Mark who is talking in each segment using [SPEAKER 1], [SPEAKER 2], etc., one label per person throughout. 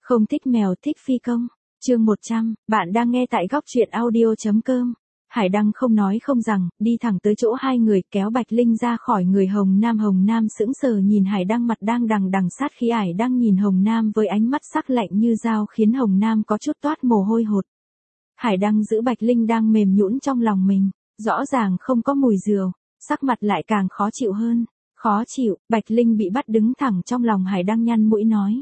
[SPEAKER 1] Không thích mèo thích phi công. Chương 100, bạn đang nghe tại góc truyện audio.com. Hải Đăng không nói không rằng, đi thẳng tới chỗ hai người, kéo Bạch Linh ra khỏi người Hồng Nam. Hồng Nam sững sờ nhìn Hải Đăng, mặt đang đằng đằng sát khí. Hải Đăng nhìn Hồng Nam với ánh mắt sắc lạnh như dao, khiến Hồng Nam có chút toát mồ hôi hột. Hải Đăng giữ Bạch Linh đang mềm nhũn trong lòng mình, rõ ràng không có mùi rượu, sắc mặt lại càng khó chịu hơn. Khó chịu, Bạch Linh bị bắt đứng thẳng trong lòng Hải Đăng, nhăn mũi nói.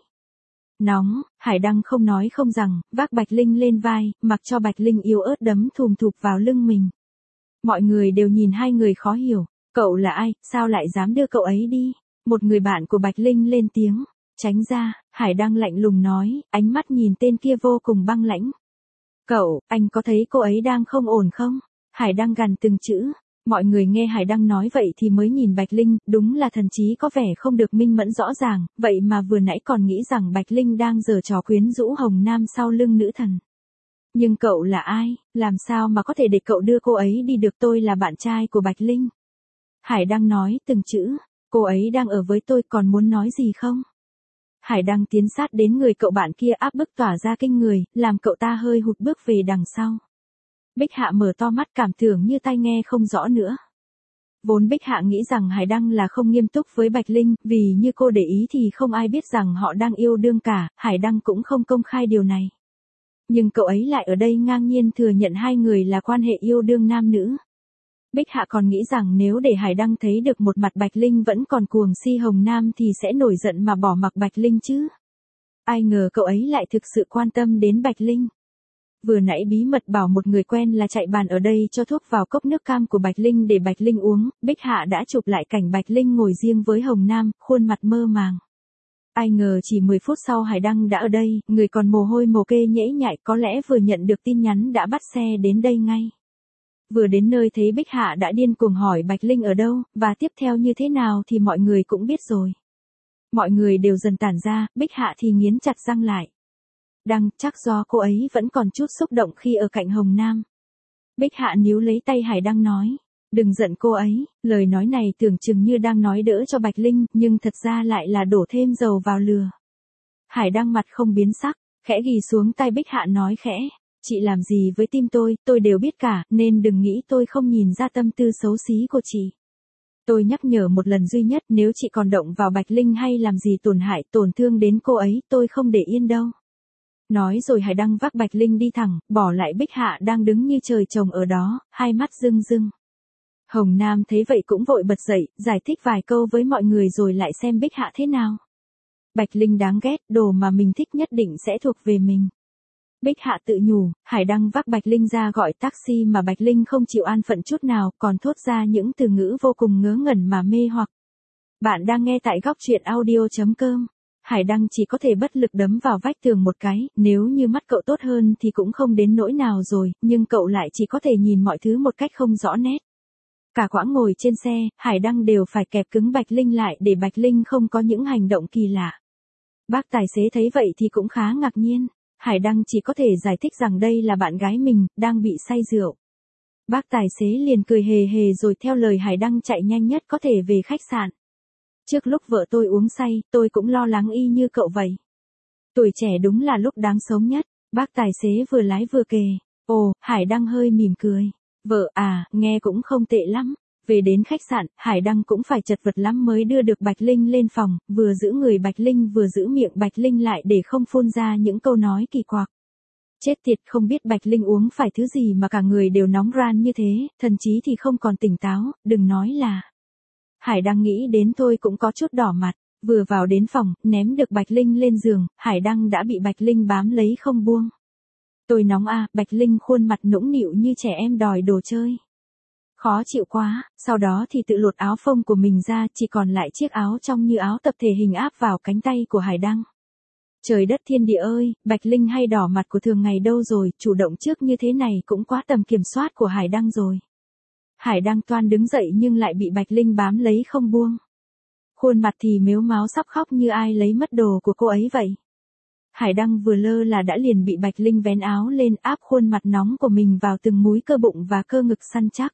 [SPEAKER 1] Nóng. Hải Đăng không nói không rằng, vác Bạch Linh lên vai, mặc cho Bạch Linh yếu ớt đấm thùm thụp vào lưng mình. Mọi người đều nhìn hai người khó hiểu, cậu là ai, sao lại dám đưa cậu ấy đi? Một người bạn của Bạch Linh lên tiếng, tránh ra. Hải Đăng lạnh lùng nói, ánh mắt nhìn tên kia vô cùng băng lãnh. Cậu, anh có thấy cô ấy đang không ổn không? Hải Đăng gằn từng chữ. Mọi người nghe Hải Đăng nói vậy thì mới nhìn Bạch Linh, đúng là thần trí có vẻ không được minh mẫn rõ ràng, vậy mà vừa nãy còn nghĩ rằng Bạch Linh đang giở trò quyến rũ Hồng Nam sau lưng nữ thần. Nhưng cậu là ai, làm sao mà có thể để cậu đưa cô ấy đi được? Tôi là bạn trai của Bạch Linh. Hải Đăng nói từng chữ, cô ấy đang ở với tôi, còn muốn nói gì không? Hải Đăng tiến sát đến người cậu bạn kia, áp bức tỏa ra kinh người, làm cậu ta hơi hụt bước về đằng sau. Bích Hạ mở to mắt, cảm tưởng như tai nghe không rõ nữa. Vốn Bích Hạ nghĩ rằng Hải Đăng là không nghiêm túc với Bạch Linh, vì như cô để ý thì không ai biết rằng họ đang yêu đương cả, Hải Đăng cũng không công khai điều này. Nhưng cậu ấy lại ở đây ngang nhiên thừa nhận hai người là quan hệ yêu đương nam nữ. Bích Hạ còn nghĩ rằng nếu để Hải Đăng thấy được một mặt Bạch Linh vẫn còn cuồng si Hồng Nam thì sẽ nổi giận mà bỏ mặc Bạch Linh chứ. Ai ngờ cậu ấy lại thực sự quan tâm đến Bạch Linh. Vừa nãy bí mật bảo một người quen là chạy bàn ở đây cho thuốc vào cốc nước cam của Bạch Linh để Bạch Linh uống, Bích Hạ đã chụp lại cảnh Bạch Linh ngồi riêng với Hồng Nam, khuôn mặt mơ màng. Ai ngờ chỉ 10 phút sau Hải Đăng đã ở đây, người còn mồ hôi mồ kê nhễ nhại, có lẽ vừa nhận được tin nhắn đã bắt xe đến đây ngay. Vừa đến nơi thấy Bích Hạ đã điên cuồng hỏi Bạch Linh ở đâu, và tiếp theo như thế nào thì mọi người cũng biết rồi. Mọi người đều dần tản ra, Bích Hạ thì nghiến chặt răng lại. Chắc do cô ấy vẫn còn chút xúc động khi ở cạnh Hồng Nam. Bích Hạ níu lấy tay Hải Đăng nói, đừng giận cô ấy. Lời nói này tưởng chừng như đang nói đỡ cho Bạch Linh, nhưng thật ra lại là đổ thêm dầu vào lửa. Hải Đăng mặt không biến sắc, khẽ ghì xuống tai Bích Hạ nói khẽ, chị làm gì với tim tôi đều biết cả, nên đừng nghĩ tôi không nhìn ra tâm tư xấu xí của chị. Tôi nhắc nhở một lần duy nhất, nếu chị còn động vào Bạch Linh hay làm gì tổn hại, tổn thương đến cô ấy, tôi không để yên đâu. Nói rồi Hải Đăng vác Bạch Linh đi thẳng, bỏ lại Bích Hạ đang đứng như trời trồng ở đó, hai mắt rưng rưng. Hồng Nam thấy vậy cũng vội bật dậy, giải thích vài câu với mọi người rồi lại xem Bích Hạ thế nào. Bạch Linh đáng ghét, đồ mà mình thích nhất định sẽ thuộc về mình. Bích Hạ tự nhủ. Hải Đăng vác Bạch Linh ra gọi taxi mà Bạch Linh không chịu an phận chút nào, còn thốt ra những từ ngữ vô cùng ngớ ngẩn mà mê hoặc. Bạn đang nghe tại góc truyện audio.com. Hải Đăng chỉ có thể bất lực đấm vào vách tường một cái, nếu như mắt cậu tốt hơn thì cũng không đến nỗi nào rồi, nhưng cậu lại chỉ có thể nhìn mọi thứ một cách không rõ nét. Cả quãng ngồi trên xe, Hải Đăng đều phải kẹp cứng Bạch Linh lại để Bạch Linh không có những hành động kỳ lạ. Bác tài xế thấy vậy thì cũng khá ngạc nhiên. Hải Đăng chỉ có thể giải thích rằng đây là bạn gái mình, đang bị say rượu. Bác tài xế liền cười hề hề rồi theo lời Hải Đăng chạy nhanh nhất có thể về khách sạn. Trước lúc vợ tôi uống say, tôi cũng lo lắng y như cậu vậy. Tuổi trẻ đúng là lúc đáng sống nhất, bác tài xế vừa lái vừa kể. Ồ, Hải Đăng hơi mỉm cười. Vợ à, nghe cũng không tệ lắm. Về đến khách sạn, Hải Đăng cũng phải chật vật lắm mới đưa được Bạch Linh lên phòng, vừa giữ người Bạch Linh vừa giữ miệng Bạch Linh lại để không phun ra những câu nói kỳ quặc. Chết tiệt, không biết Bạch Linh uống phải thứ gì mà cả người đều nóng ran như thế, thần trí thì không còn tỉnh táo, đừng nói là... Hải Đăng nghĩ đến thôi cũng có chút đỏ mặt, vừa vào đến phòng, ném được Bạch Linh lên giường, Hải Đăng đã bị Bạch Linh bám lấy không buông. Tôi nóng à, Bạch Linh khuôn mặt nũng nịu như trẻ em đòi đồ chơi. Khó chịu quá, sau đó thì tự lột áo phông của mình ra, chỉ còn lại chiếc áo trong như áo tập thể hình áp vào cánh tay của Hải Đăng. Trời đất thiên địa ơi, Bạch Linh hay đỏ mặt của thường ngày đâu rồi, chủ động trước như thế này cũng quá tầm kiểm soát của Hải Đăng rồi. Hải Đăng toan đứng dậy nhưng lại bị Bạch Linh bám lấy không buông. Khuôn mặt thì mếu máo sắp khóc như ai lấy mất đồ của cô ấy vậy. Hải Đăng vừa lơ là đã liền bị Bạch Linh vén áo lên áp khuôn mặt nóng của mình vào từng múi cơ bụng và cơ ngực săn chắc.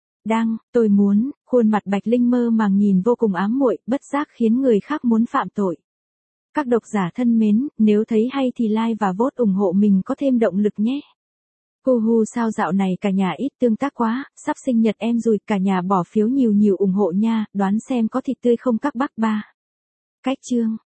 [SPEAKER 1] Tôi muốn, khuôn mặt Bạch Linh mơ màng nhìn vô cùng ám muội, bất giác khiến người khác muốn phạm tội. Các độc giả thân mến, nếu thấy hay thì like và vote ủng hộ mình có thêm động lực nhé. Cô Hu sao dạo này cả nhà ít tương tác quá, sắp sinh nhật em rồi, cả nhà bỏ phiếu nhiều nhiều ủng hộ nha, đoán xem có thịt tươi không các bác ba. Cách chương